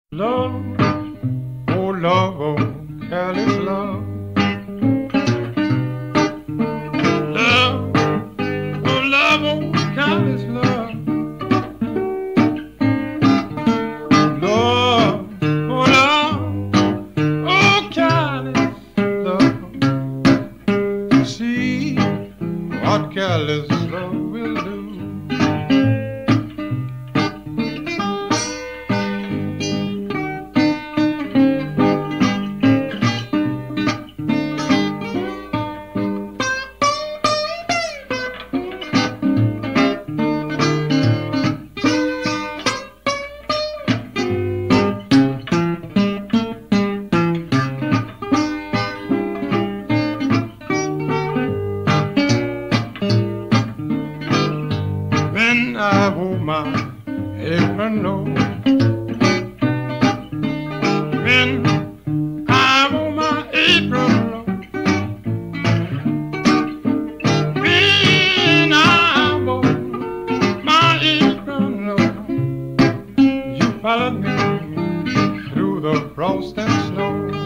Love, oh love, oh careless love. Love, oh love, oh careless love. Love, oh love, oh careless love. See what careless love will do. When I wore my apron low, when I wore my apron low, when I wore my apron low, you followed me through the frost and snow.